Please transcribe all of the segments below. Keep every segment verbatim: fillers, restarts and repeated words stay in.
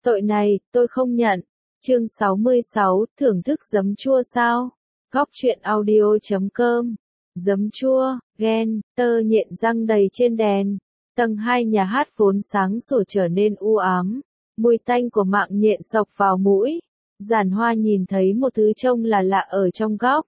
Tội này, tôi không nhận. Chương sáu mươi sáu, thưởng thức giấm chua sao? Góc truyện audio chấm com. Giấm chua, ghen, tơ nhện răng đầy trên đèn. Tầng hai nhà hát vốn sáng sủa trở nên u ám. Mùi tanh của mạng nhện xộc vào mũi. Giản Hoa nhìn thấy một thứ trông là lạ ở trong góc.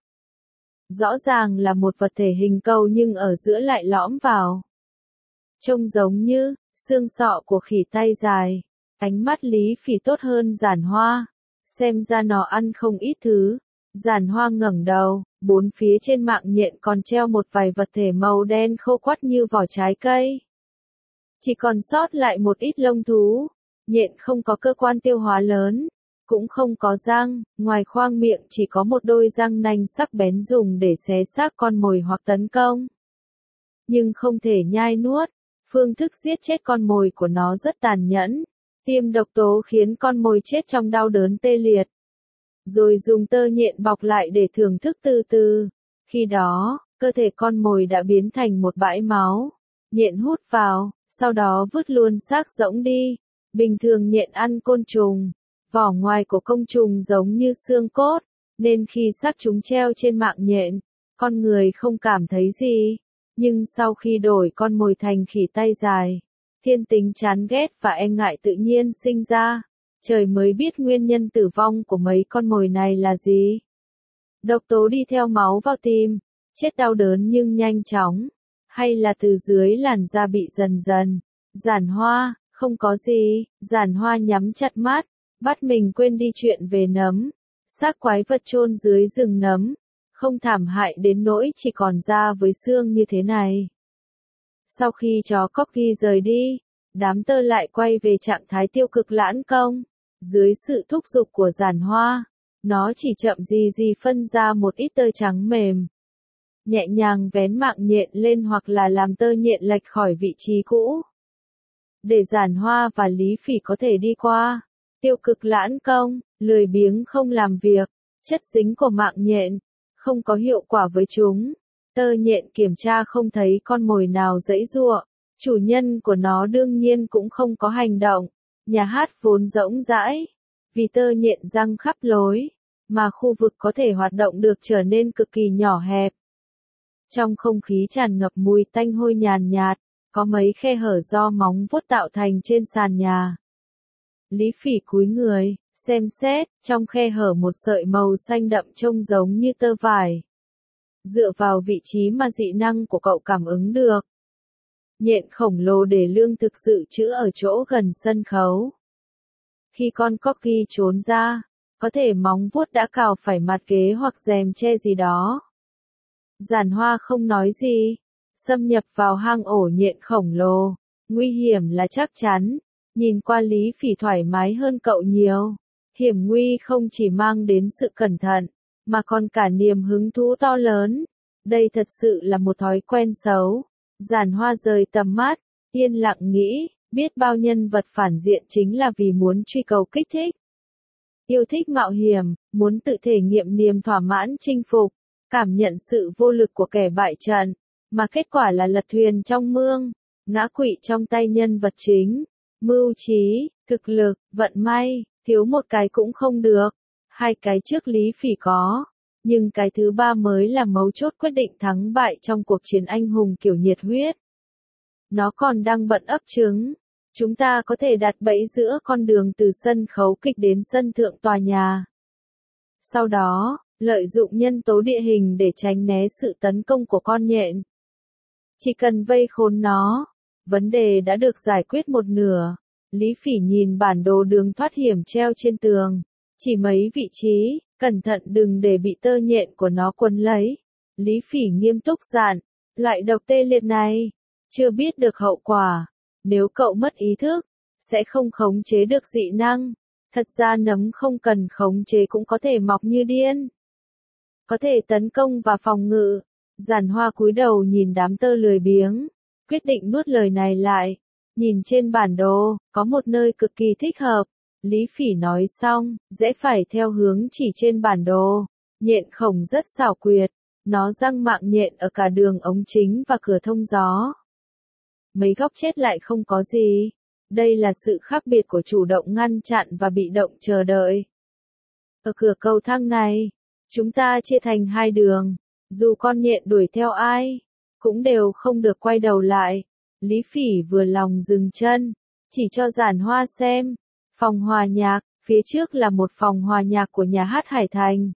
Rõ ràng là một vật thể hình cầu nhưng ở giữa lại lõm vào. Trông giống như xương sọ của khỉ tay dài. Ánh mắt Lý Phỉ tốt hơn Giản Hoa. Xem ra nó ăn không ít thứ. Giản Hoa ngẩng đầu, bốn phía trên mạng nhện còn treo một vài vật thể màu đen khô quắt như vỏ trái cây. Chỉ còn sót lại một ít lông thú. Nhện không có cơ quan tiêu hóa lớn, cũng không có răng, ngoài khoang miệng chỉ có một đôi răng nanh sắc bén dùng để xé xác con mồi hoặc tấn công. Nhưng không thể nhai nuốt, phương thức giết chết con mồi của nó rất tàn nhẫn. Tiêm độc tố khiến con mồi chết trong đau đớn tê liệt. Rồi dùng tơ nhện bọc lại để thưởng thức từ từ. Khi đó, cơ thể con mồi đã biến thành một bãi máu. Nhện hút vào, sau đó vứt luôn xác rỗng đi. Bình thường nhện ăn côn trùng. Vỏ ngoài của côn trùng giống như xương cốt, nên khi xác chúng treo trên mạng nhện, con người không cảm thấy gì. Nhưng sau khi đổi con mồi thành khỉ tay dài, thiên tính chán ghét và e ngại tự nhiên sinh ra. Trời mới biết nguyên nhân tử vong của mấy con mồi này là gì. Độc tố đi theo máu vào tim, chết đau đớn nhưng nhanh chóng, hay là từ dưới làn da bị dần dần. Giản Hoa, không có gì. Giản Hoa nhắm chặt mắt, bắt mình quên đi chuyện về nấm. Xác quái vật chôn dưới rừng nấm, không thảm hại đến nỗi chỉ còn da với xương như thế này. Sau khi chó Corgi rời đi, đám tơ lại quay về trạng thái tiêu cực lãn công. Dưới sự thúc giục của Giản Hoa, nó chỉ chậm gì gì phân ra một ít tơ trắng mềm. Nhẹ nhàng vén mạng nhện lên hoặc là làm tơ nhện lệch khỏi vị trí cũ. Để Giản Hoa và Lý Phỉ có thể đi qua. Tiêu cực lãn công, lười biếng không làm việc, chất dính của mạng nhện, không có hiệu quả với chúng. Tơ nhện kiểm tra không thấy con mồi nào giãy giụa, chủ nhân của nó đương nhiên cũng không có hành động. Nhà hát vốn rỗng rãi, vì tơ nhện răng khắp lối, mà khu vực có thể hoạt động được trở nên cực kỳ nhỏ hẹp. Trong không khí tràn ngập mùi tanh hôi nhàn nhạt, có mấy khe hở do móng vuốt tạo thành trên sàn nhà. Lý Phỉ cúi người, xem xét, trong khe hở một sợi màu xanh đậm trông giống như tơ vải. Dựa vào vị trí mà dị năng của cậu cảm ứng được. Nhện khổng lồ để lương thực dự trữ ở chỗ gần sân khấu. Khi con Corgi trốn ra, có thể móng vuốt đã cào phải mặt ghế hoặc rèm che gì đó. Giản Hoa không nói gì, xâm nhập vào hang ổ nhện khổng lồ, nguy hiểm là chắc chắn. Nhìn qua Lý Phỉ thoải mái hơn cậu nhiều. Hiểm nguy không chỉ mang đến sự cẩn thận, mà còn cả niềm hứng thú to lớn. Đây thật sự là một thói quen xấu. Giản Hoa rời tầm mắt, yên lặng nghĩ, biết bao nhân vật phản diện chính là vì muốn truy cầu kích thích. Yêu thích mạo hiểm, muốn tự thể nghiệm niềm thỏa mãn chinh phục, cảm nhận sự vô lực của kẻ bại trận, mà kết quả là lật thuyền trong mương, ngã quỵ trong tay nhân vật chính. Mưu trí, thực lực, vận may, thiếu một cái cũng không được. Hai cái trước Lý Phỉ có, nhưng cái thứ ba mới là mấu chốt quyết định thắng bại trong cuộc chiến anh hùng kiểu nhiệt huyết. Nó còn đang bận ấp trứng. Chúng ta có thể đặt bẫy giữa con đường từ sân khấu kịch đến sân thượng tòa nhà. Sau đó, lợi dụng nhân tố địa hình để tránh né sự tấn công của con nhện. Chỉ cần vây khốn nó. Vấn đề đã được giải quyết một nửa. Lý Phỉ nhìn bản đồ đường thoát hiểm treo trên tường. Chỉ mấy vị trí, cẩn thận đừng để bị tơ nhện của nó quấn lấy. Lý Phỉ nghiêm túc dặn, loại độc tê liệt này, chưa biết được hậu quả. Nếu cậu mất ý thức, sẽ không khống chế được dị năng. Thật ra nấm không cần khống chế cũng có thể mọc như điên. Có thể tấn công và phòng ngự. Giản Hoa cúi đầu nhìn đám tơ lười biếng. Quyết định nuốt lời này lại. Nhìn trên bản đồ, có một nơi cực kỳ thích hợp. Lý Phỉ nói xong, rẽ phải theo hướng chỉ trên bản đồ. Nhện khổng rất xảo quyệt. Nó răng mạng nhện ở cả đường ống chính và cửa thông gió. Mấy góc chết lại không có gì. Đây là sự khác biệt của chủ động ngăn chặn và bị động chờ đợi. Ở cửa cầu thang này, chúng ta chia thành hai đường. Dù con nhện đuổi theo ai, cũng đều không được quay đầu lại. Lý Phỉ vừa lòng dừng chân, chỉ cho Giản Hoa xem. Phòng hòa nhạc, phía trước là một phòng hòa nhạc của nhà hát Hải Thành.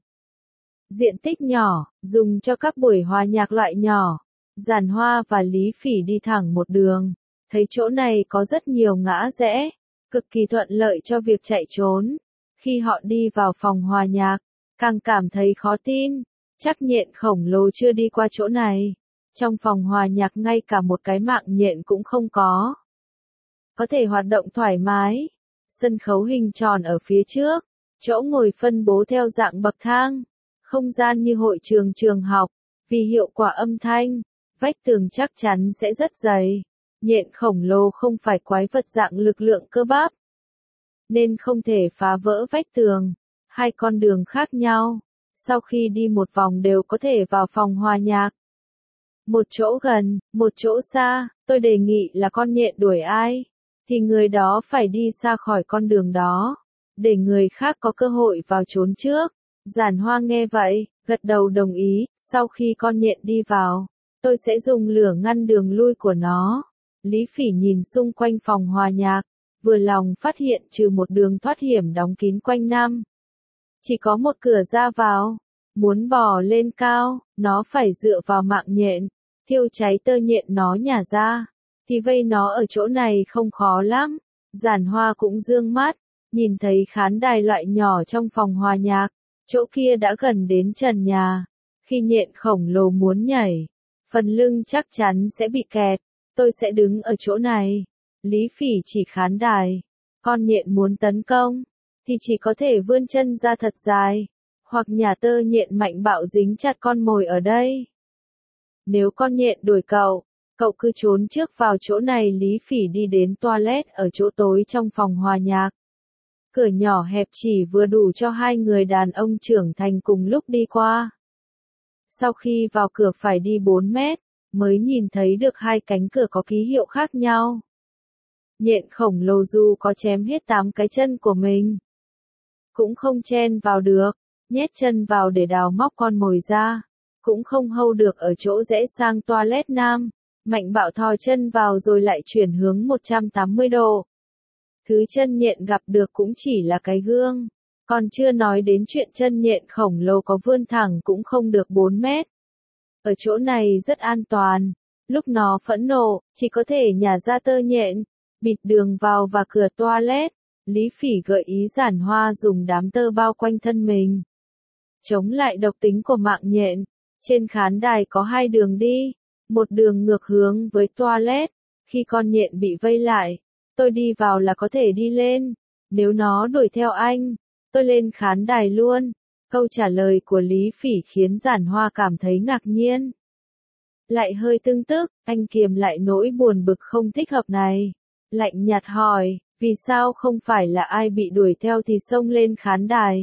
Diện tích nhỏ, dùng cho các buổi hòa nhạc loại nhỏ. Giản Hoa và Lý Phỉ đi thẳng một đường, thấy chỗ này có rất nhiều ngã rẽ, cực kỳ thuận lợi cho việc chạy trốn. Khi họ đi vào phòng hòa nhạc, càng cảm thấy khó tin, chắc nhện khổng lồ chưa đi qua chỗ này. Trong phòng hòa nhạc ngay cả một cái mạng nhện cũng không có. Có thể hoạt động thoải mái. Sân khấu hình tròn ở phía trước, chỗ ngồi phân bố theo dạng bậc thang. Không gian như hội trường trường học, vì hiệu quả âm thanh, vách tường chắc chắn sẽ rất dày. Nhện khổng lồ không phải quái vật dạng lực lượng cơ bắp, nên không thể phá vỡ vách tường. Hai con đường khác nhau, sau khi đi một vòng đều có thể vào phòng hòa nhạc. Một chỗ gần, một chỗ xa, tôi đề nghị là con nhện đuổi ai, thì người đó phải đi xa khỏi con đường đó, để người khác có cơ hội vào trốn trước. Giản Hoa nghe vậy, gật đầu đồng ý. Sau khi con nhện đi vào, tôi sẽ dùng lửa ngăn đường lui của nó. Lý Phỉ nhìn xung quanh phòng hòa nhạc, vừa lòng phát hiện trừ một đường thoát hiểm đóng kín quanh năm, chỉ có một cửa ra vào. Muốn bò lên cao, nó phải dựa vào mạng nhện, thiêu cháy tơ nhện nó nhả ra, thì vây nó ở chỗ này không khó lắm. Giản Hoa cũng dương mắt, nhìn thấy khán đài loại nhỏ trong phòng hòa nhạc, chỗ kia đã gần đến trần nhà. Khi nhện khổng lồ muốn nhảy, phần lưng chắc chắn sẽ bị kẹt, tôi sẽ đứng ở chỗ này. Lý Phỉ chỉ khán đài, con nhện muốn tấn công, thì chỉ có thể vươn chân ra thật dài, hoặc nhả tơ nhện mạnh bạo dính chặt con mồi ở đây. Nếu con nhện đuổi cậu, cậu cứ trốn trước vào chỗ này. Lý Phỉ đi đến toilet ở chỗ tối trong phòng hòa nhạc. Cửa nhỏ hẹp chỉ vừa đủ cho hai người đàn ông trưởng thành cùng lúc đi qua. Sau khi vào cửa phải đi bốn mét, mới nhìn thấy được hai cánh cửa có ký hiệu khác nhau. Nhện khổng lồ dù có chém hết tám cái chân của mình, cũng không chen vào được, nhét chân vào để đào móc con mồi ra, cũng không hâu được ở chỗ rẽ sang toilet nam, mạnh bạo thò chân vào rồi lại chuyển hướng một trăm tám mươi độ. Thứ chân nhện gặp được cũng chỉ là cái gương, còn chưa nói đến chuyện chân nhện khổng lồ có vươn thẳng cũng không được bốn mét. Ở chỗ này rất an toàn, lúc nó phẫn nộ, chỉ có thể nhả ra tơ nhện, bịt đường vào và cửa toilet. Lý Phỉ gợi ý Giản Hoa dùng đám tơ bao quanh thân mình, chống lại độc tính của mạng nhện. Trên khán đài có hai đường đi, một đường ngược hướng với toilet. Khi con nhện bị vây lại, tôi đi vào là có thể đi lên. Nếu nó đuổi theo anh, tôi lên khán đài luôn. Câu trả lời của Lý Phỉ khiến Giản Hoa cảm thấy ngạc nhiên, lại hơi tương tức. Anh kiềm lại nỗi buồn bực không thích hợp này, lạnh nhạt hỏi, vì sao không phải là ai bị đuổi theo thì xông lên khán đài,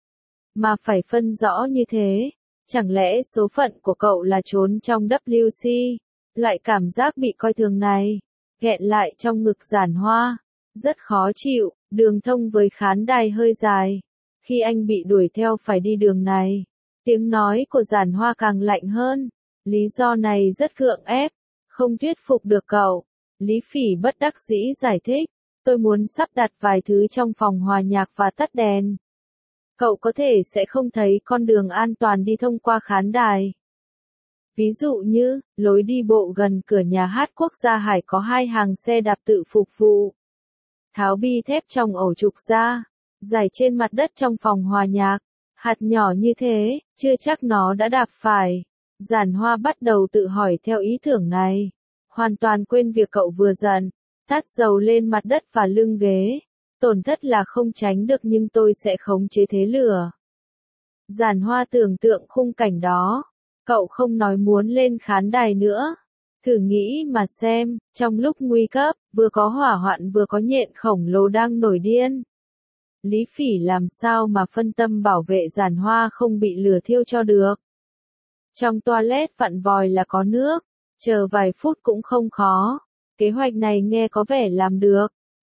mà phải phân rõ như thế? Chẳng lẽ số phận của cậu là trốn trong W C? Loại cảm giác bị coi thường này, nghẹn lại trong ngực Giản Hoa, rất khó chịu. Đường thông với khán đài hơi dài, khi anh bị đuổi theo phải đi đường này. Tiếng nói của Giản Hoa càng lạnh hơn, lý do này rất gượng ép, không thuyết phục được cậu. Lý Phỉ bất đắc dĩ giải thích, tôi muốn sắp đặt vài thứ trong phòng hòa nhạc và tắt đèn. Cậu có thể sẽ không thấy con đường an toàn đi thông qua khán đài. Ví dụ như, lối đi bộ gần cửa nhà hát Quốc gia Hải có hai hàng xe đạp tự phục vụ. Tháo bi thép trong ổ trục ra, rải trên mặt đất trong phòng hòa nhạc. Hạt nhỏ như thế, chưa chắc nó đã đạp phải. Giản Hoa bắt đầu tự hỏi theo ý tưởng này, hoàn toàn quên việc cậu vừa giận, tát dầu lên mặt đất và lưng ghế. Tổn thất là không tránh được nhưng tôi sẽ khống chế thế lửa. Giản Hoa tưởng tượng khung cảnh đó. Cậu không nói muốn lên khán đài nữa. Thử nghĩ mà xem, trong lúc nguy cấp, vừa có hỏa hoạn vừa có nhện khổng lồ đang nổi điên. Lý Phỉ làm sao mà phân tâm bảo vệ Giản Hoa không bị lửa thiêu cho được. Trong toilet vặn vòi là có nước, chờ vài phút cũng không khó. Kế hoạch này nghe có vẻ làm được.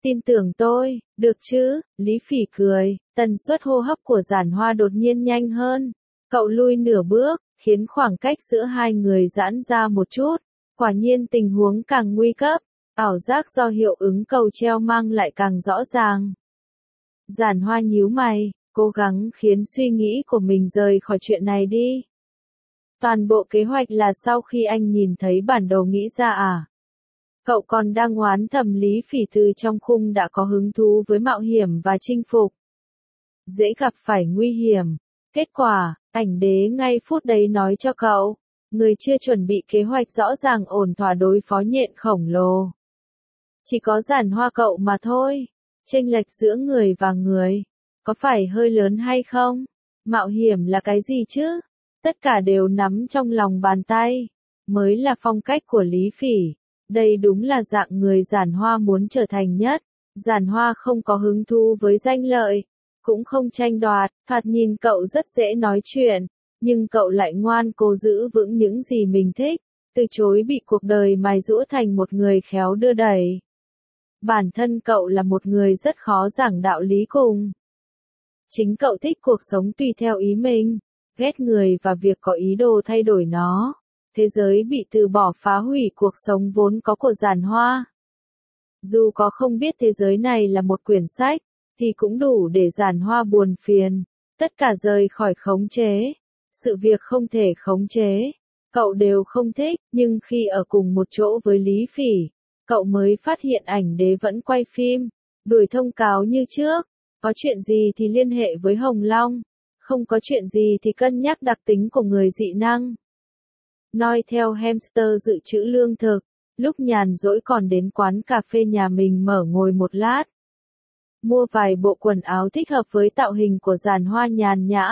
Tin tưởng tôi, được chứ, Lý Phỉ cười, tần suất hô hấp của Giản Hoa đột nhiên nhanh hơn. Cậu lui nửa bước, khiến khoảng cách giữa hai người giãn ra một chút. Quả nhiên tình huống càng nguy cấp, ảo giác do hiệu ứng cầu treo mang lại càng rõ ràng. Giản Hoa nhíu mày, cố gắng khiến suy nghĩ của mình rời khỏi chuyện này đi. Toàn bộ kế hoạch là sau khi anh nhìn thấy bản đồ nghĩ ra à? Cậu còn đang oán thầm Lý Phỉ từ trong khung đã có hứng thú với mạo hiểm và chinh phục. Dễ gặp phải nguy hiểm. Kết quả, ảnh đế ngay phút đấy nói cho cậu, người chưa chuẩn bị kế hoạch rõ ràng ổn thỏa đối phó nhện khổng lồ. Chỉ có Giản Hoa cậu mà thôi. Chênh lệch giữa người và người, có phải hơi lớn hay không? Mạo hiểm là cái gì chứ? Tất cả đều nắm trong lòng bàn tay. Mới là phong cách của Lý Phỉ. Đây đúng là dạng người Giản Hoa muốn trở thành nhất. Giản Hoa không có hứng thú với danh lợi, cũng không tranh đoạt, thoạt nhìn cậu rất dễ nói chuyện, nhưng cậu lại ngoan cố giữ vững những gì mình thích, từ chối bị cuộc đời mài giũa thành một người khéo đưa đẩy. Bản thân cậu là một người rất khó giảng đạo lý cùng. Chính cậu thích cuộc sống tùy theo ý mình, ghét người và việc có ý đồ thay đổi nó. Thế giới bị từ bỏ phá hủy cuộc sống vốn có của Giản Hoa. Dù có không biết thế giới này là một quyển sách, thì cũng đủ để Giản Hoa buồn phiền. Tất cả rời khỏi khống chế. Sự việc không thể khống chế. Cậu đều không thích, nhưng khi ở cùng một chỗ với Lý Phỉ, cậu mới phát hiện ảnh đế vẫn quay phim, đuổi thông cáo như trước. Có chuyện gì thì liên hệ với Hồng Long. Không có chuyện gì thì cân nhắc đặc tính của người dị năng. Noi theo hamster dự trữ lương thực, lúc nhàn rỗi còn đến quán cà phê nhà mình mở ngồi một lát. Mua vài bộ quần áo thích hợp với tạo hình của Giản Hoa nhàn nhã.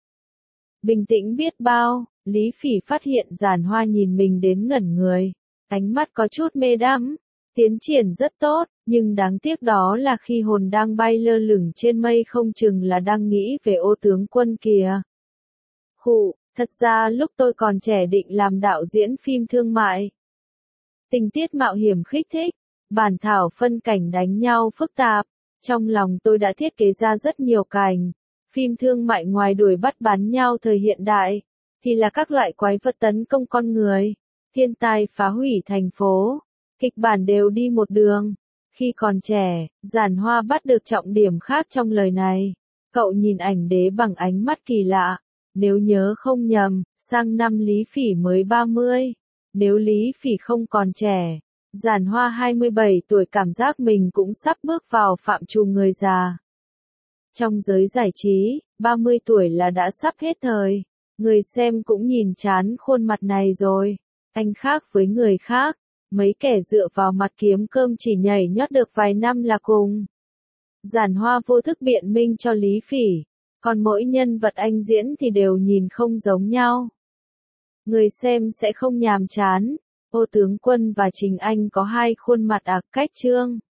Bình tĩnh biết bao, Lý Phỉ phát hiện Giản Hoa nhìn mình đến ngẩn người. Ánh mắt có chút mê đắm, tiến triển rất tốt, nhưng đáng tiếc đó là khi hồn đang bay lơ lửng trên mây không chừng là đang nghĩ về Ô tướng quân kìa. Khụ, thật ra lúc tôi còn trẻ định làm đạo diễn phim thương mại. Tình tiết mạo hiểm khích thích, bản thảo phân cảnh đánh nhau phức tạp, trong lòng tôi đã thiết kế ra rất nhiều cảnh. Phim thương mại ngoài đuổi bắt bắn nhau thời hiện đại, thì là các loại quái vật tấn công con người, thiên tai phá hủy thành phố, kịch bản đều đi một đường. Khi còn trẻ, Giản Hoa bắt được trọng điểm khác trong lời này. Cậu nhìn ảnh đế bằng ánh mắt kỳ lạ. Nếu nhớ không nhầm, sang năm Lý Phỉ mới ba mươi. Nếu Lý Phỉ không còn trẻ, Giản Hoa hai mươi bảy tuổi cảm giác mình cũng sắp bước vào phạm trù người già. Trong giới giải trí, ba mươi tuổi là đã sắp hết thời. Người xem cũng nhìn chán khuôn mặt này rồi. Anh khác với người khác. Mấy kẻ dựa vào mặt kiếm cơm chỉ nhảy nhót được vài năm là cùng. Giản Hoa vô thức biện minh cho Lý Phỉ. Còn mỗi nhân vật anh diễn thì đều nhìn không giống nhau. Người xem sẽ không nhàm chán. Ô tướng quân và Trình Anh có hai khuôn mặt ạc cách trương.